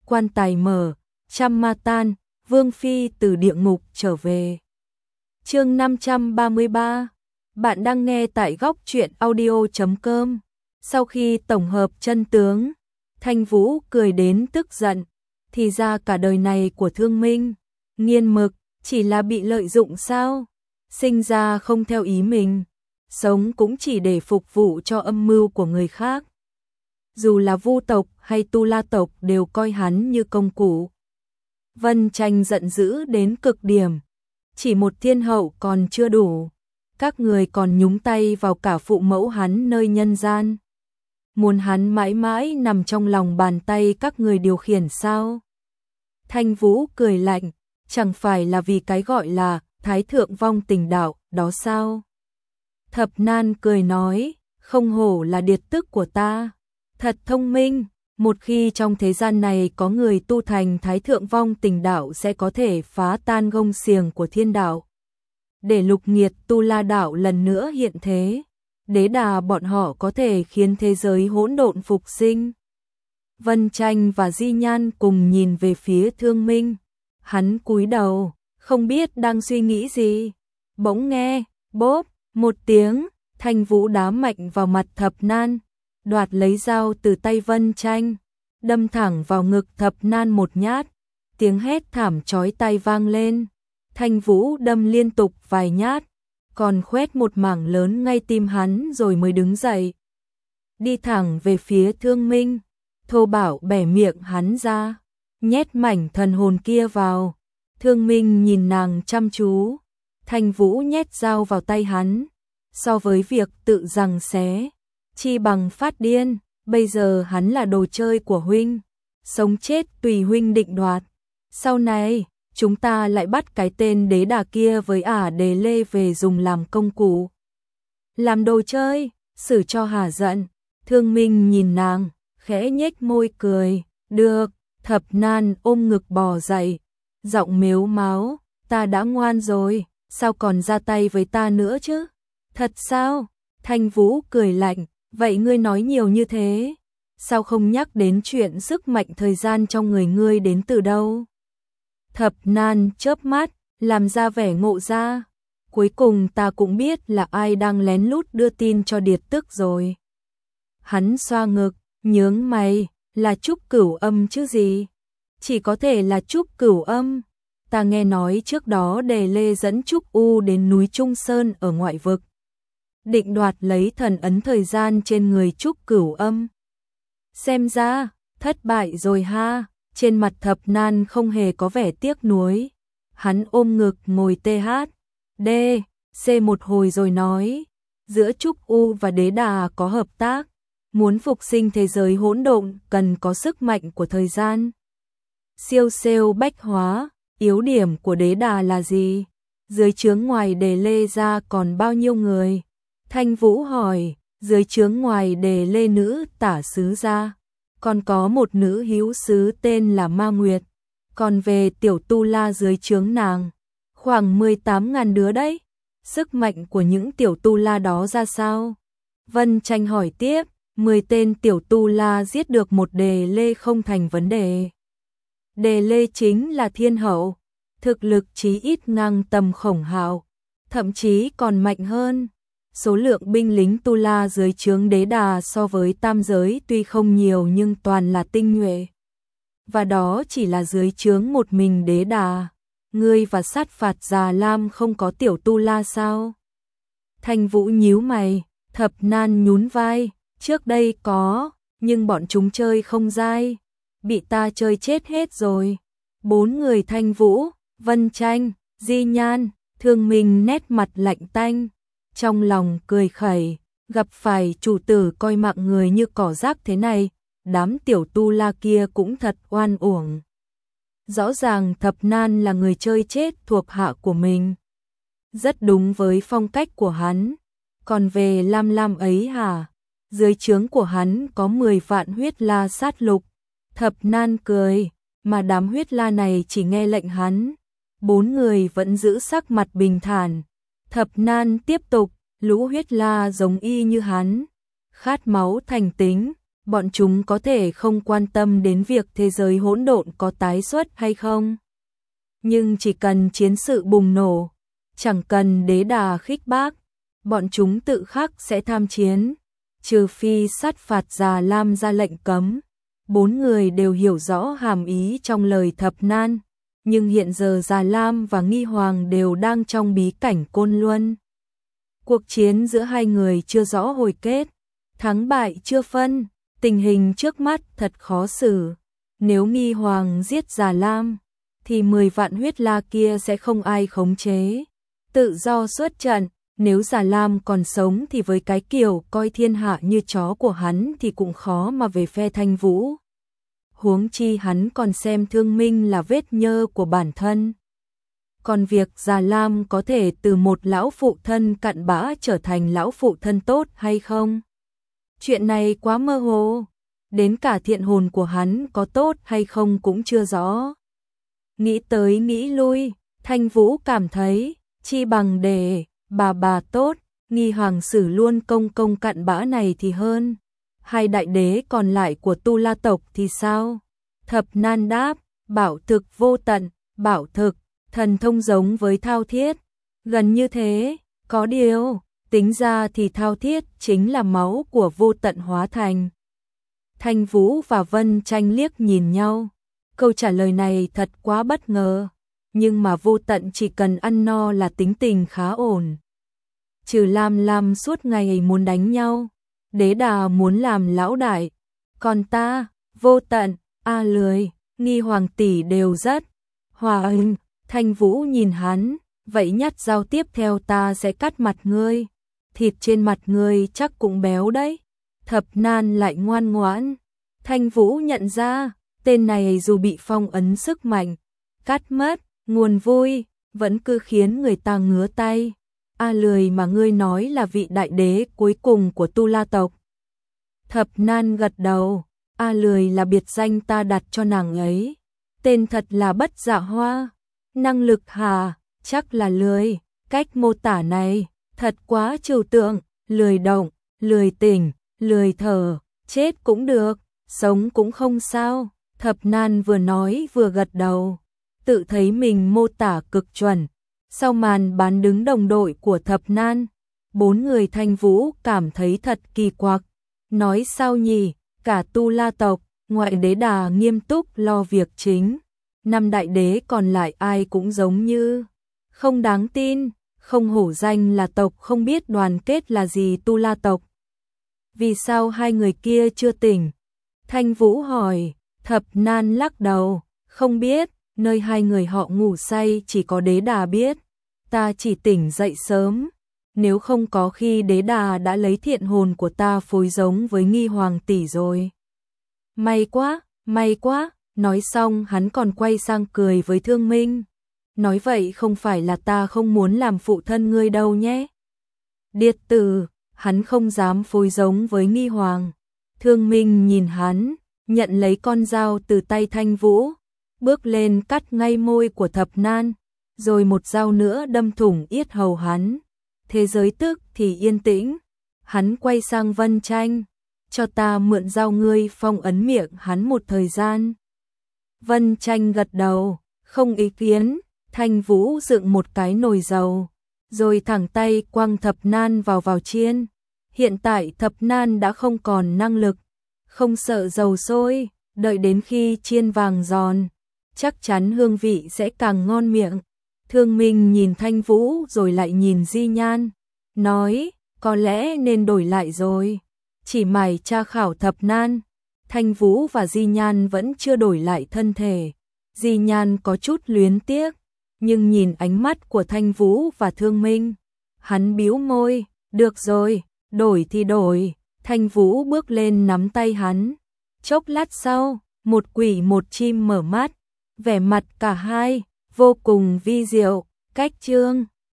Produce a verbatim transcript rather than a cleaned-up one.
quan tài mở, trăm ma tan, Vương Phi từ địa ngục trở về. Chương năm trăm ba mươi ba. Bạn đang nghe tại góc truyện audio chấm com. Sau khi tổng hợp chân tướng, Thanh Vũ cười đến tức giận. Thì ra cả đời này của Thương Minh, Nghiên Mực chỉ là bị lợi dụng sao? Sinh ra không theo ý mình, sống cũng chỉ để phục vụ cho âm mưu của người khác. Dù là Vu tộc hay Tu La tộc đều coi hắn như công cụ. Vân Tranh giận dữ đến cực điểm. Chỉ một thiên hậu còn chưa đủ, các người còn nhúng tay vào cả phụ mẫu hắn nơi nhân gian. Muốn hắn mãi mãi nằm trong lòng bàn tay các người điều khiển sao? Thanh Vũ cười lạnh, chẳng phải là vì cái gọi là Thái Thượng Vong Tình Đạo đó sao? Thập Nan cười nói, không hổ là điệt tức của ta, thật thông minh. Một khi trong thế gian này có người tu thành Thái Thượng Vong Tình Đạo sẽ có thể phá tan gông xiềng của thiên đạo, để lục nghiệt Tu La đạo lần nữa hiện thế. Đế đà bọn họ có thể khiến thế giới hỗn độn phục sinh. Vân Tranh và Di Nhan cùng nhìn về phía Thương Minh. Hắn cúi đầu, không biết đang suy nghĩ gì. Bỗng nghe, bốp, một tiếng, Thanh Vũ đá mạnh vào mặt Thập Nan, đoạt lấy dao từ tay Vân Tranh, đâm thẳng vào ngực Thập Nan một nhát. Tiếng hét thảm chói tai vang lên. Thanh Vũ đâm liên tục vài nhát, còn khoét một mảng lớn ngay tim hắn rồi mới đứng dậy. Đi thẳng về phía Thương Minh, thô bạo bẻ miệng hắn ra, nhét mảnh thần hồn kia vào. Thương Minh nhìn nàng chăm chú. Thanh Vũ nhét dao vào tay hắn, so với việc tự giằng xé, chi bằng phát điên. Bây giờ hắn là đồ chơi của huynh, sống chết tùy huynh định đoạt. Sau này chúng ta lại bắt cái tên đế đà kia với ả Đề Lê về dùng làm công cụ, làm đồ chơi, xử cho hả giận. Thương Minh nhìn nàng, khẽ nhếch môi cười, được. Thập Nan ôm ngực bò dậy, giọng mếu máo, ta đã ngoan rồi, sao còn ra tay với ta nữa chứ? Thật sao? Thanh Vũ cười lạnh, vậy ngươi nói nhiều như thế, sao không nhắc đến chuyện sức mạnh thời gian trong người ngươi đến từ đâu? Thập Nan chớp mắt, làm ra vẻ ngộ ra. Cuối cùng ta cũng biết là ai đang lén lút đưa tin cho điệt tức rồi. Hắn xoa ngực, nhướng mày, là Trúc Cửu Âm chứ gì? Chỉ có thể là Trúc Cửu Âm. Ta nghe nói trước đó Đề Lê dẫn Trúc U đến núi Trung Sơn ở ngoại vực, định đoạt lấy thần ấn thời gian trên người Trúc Cửu Âm. Xem ra, thất bại rồi ha. Trên mặt Thập Nan không hề có vẻ tiếc nuối. Hắn ôm ngực ngồi tê hát đê xê một hồi rồi nói, giữa Trúc U và Đế Đà có hợp tác, muốn phục sinh thế giới hỗn độn cần có sức mạnh của thời gian. Siêu siêu bách hóa, yếu điểm của Đế Đà là gì? Dưới trướng ngoài Đề Lê ra còn bao nhiêu người? Thanh Vũ hỏi. Dưới trướng ngoài Đề Lê nữ tả sứ ra, còn có một nữ hữu sứ tên là Ma Nguyệt. Còn về tiểu tu la dưới trướng nàng, khoảng mười tám ngàn đứa đấy. Sức mạnh của những tiểu tu la đó ra sao? Vân Tranh hỏi tiếp. mười tên tiểu tu la giết được một Đề Lê không thành vấn đề. Đề Lê chính là thiên hậu, thực lực chí ít ngang tầm Khổng Hạo, thậm chí còn mạnh hơn. Số lượng binh lính tu la dưới trướng Đế Đà so với tam giới tuy không nhiều nhưng toàn là tinh nhuệ. Và đó chỉ là dưới trướng một mình Đế Đà. Ngươi và sát phạt Già Lam không có tiểu tu la sao? Thanh Vũ nhíu mày. Thập Nan nhún vai. Trước đây có, nhưng bọn chúng chơi không dai, bị ta chơi chết hết rồi. Bốn người Thanh Vũ, Vân Tranh, Di Nhan, Thương Minh nét mặt lạnh tanh, trong lòng cười khẩy, gặp phải chủ tử coi mạng người như cỏ rác thế này, đám tiểu tu la kia cũng thật oan uổng. Rõ ràng Thập Nan là người chơi chết thuộc hạ của mình, rất đúng với phong cách của hắn. Còn về Lam Lam ấy hả? Dưới trướng của hắn có mười vạn huyết la sát lục. Thập Nan cười, mà đám huyết la này chỉ nghe lệnh hắn. Bốn người vẫn giữ sắc mặt bình thản. Thập Nan tiếp tục, lũ huyết la giống y như hắn, khát máu thành tính, bọn chúng có thể không quan tâm đến việc thế giới hỗn độn có tái xuất hay không. Nhưng chỉ cần chiến sự bùng nổ, chẳng cần đế đà khích bác, bọn chúng tự khắc sẽ tham chiến, trừ phi sát phạt Già Lam ra lệnh cấm. Bốn người đều hiểu rõ hàm ý trong lời thập nan, nhưng hiện giờ Già Lam và Nghi Hoàng đều đang trong bí cảnh Côn Luân. Cuộc chiến giữa hai người chưa rõ hồi kết, thắng bại chưa phân, tình hình trước mắt thật khó xử. Nếu Nghi Hoàng giết Già Lam, thì mười vạn huyết la kia sẽ không ai khống chế, tự do xuất trận. Nếu Già Lam còn sống thì với cái kiểu coi thiên hạ như chó của hắn thì cũng khó mà về phe Thanh Vũ. Huống chi hắn còn xem Thương Minh là vết nhơ của bản thân. Còn việc Già Lam có thể từ một lão phụ thân cặn bã trở thành lão phụ thân tốt hay không? Chuyện này quá mơ hồ, đến cả thiện hồn của hắn có tốt hay không cũng chưa rõ. Nghĩ tới nghĩ lui, Thanh Vũ cảm thấy, chi bằng để bà bà tốt, Nghi Hoàng xử luôn công công cặn bã này thì hơn. Hai đại đế còn lại của Tu La tộc thì sao? Thập nan đáp, bảo thực vô tận, bảo thực, thần thông giống với thao thiết. Gần như thế, có điều, tính ra thì thao thiết chính là máu của vô tận hóa thành. Thanh Vũ và Vân Tranh liếc nhìn nhau. Câu trả lời này thật quá bất ngờ. Nhưng mà vô tận chỉ cần ăn no là tính tình khá ổn. Trừ Lam Lam suốt ngày muốn đánh nhau, đế đà muốn làm lão đại. Còn ta, vô tận, a lười, Nghi Hoàng tỷ đều rất hòa inh. Thanh Vũ nhìn hắn, vậy nhát dao tiếp theo ta sẽ cắt mặt ngươi. Thịt trên mặt ngươi chắc cũng béo đấy. Thập nan lại ngoan ngoãn. Thanh Vũ nhận ra, tên này dù bị phong ấn sức mạnh, cắt mất, nguồn vui, vẫn cứ khiến người ta ngứa tay. A lười mà ngươi nói là vị đại đế cuối cùng của Tu La tộc. Thập nan gật đầu, A lười là biệt danh ta đặt cho nàng ấy. Tên thật là Bất Dạ Hoa. Năng lực hà, chắc là lười. Cách mô tả này, thật quá trừu tượng, lười động, lười tỉnh, lười thở, chết cũng được, sống cũng không sao. Thập nan vừa nói vừa gật đầu, tự thấy mình mô tả cực chuẩn. Sau màn bán đứng đồng đội của thập nan, bốn người Thanh Vũ cảm thấy thật kỳ quặc. Nói sao nhỉ, cả Tu La tộc, ngoại đế đà nghiêm túc lo việc chính. Năm đại đế còn lại ai cũng giống như không đáng tin, không hổ danh là tộc không biết đoàn kết là gì Tu La tộc. Vì sao hai người kia chưa tỉnh? Thanh Vũ hỏi, thập nan lắc đầu, không biết, nơi hai người họ ngủ say chỉ có đế đà biết. Ta chỉ tỉnh dậy sớm, nếu không có khi đế đà đã lấy thiện hồn của ta phối giống với Nghi Hoàng tỷ rồi. May quá, may quá, nói xong hắn còn quay sang cười với Thương Minh. Nói vậy không phải là ta không muốn làm phụ thân ngươi đâu nhé. Điệt tử, hắn không dám phối giống với Nghi Hoàng. Thương Minh nhìn hắn, nhận lấy con dao từ tay Thanh Vũ, bước lên cắt ngay môi của thập nan, rồi một dao nữa đâm thủng yết hầu hắn. Thế giới tức thì yên tĩnh. Hắn quay sang Vân Tranh, cho ta mượn dao ngươi phong ấn miệng hắn một thời gian. Vân Tranh gật đầu, không ý kiến. Thanh Vũ dựng một cái nồi dầu, rồi thẳng tay quăng thập nan vào vào chiên. Hiện tại thập nan đã không còn năng lực, không sợ dầu sôi, đợi đến khi chiên vàng giòn, chắc chắn hương vị sẽ càng ngon miệng. Thương Minh nhìn Thanh Vũ rồi lại nhìn Di Nhan, nói, có lẽ nên đổi lại rồi. Chỉ mày tra khảo thập nan, Thanh Vũ và Di Nhan vẫn chưa đổi lại thân thể. Di Nhan có chút luyến tiếc, nhưng nhìn ánh mắt của Thanh Vũ và Thương Minh, hắn bĩu môi, được rồi, đổi thì đổi. Thanh Vũ bước lên nắm tay hắn. Chốc lát sau, một quỷ một chim mở mắt, vẻ mặt cả hai vô cùng vi diệu. Cách chương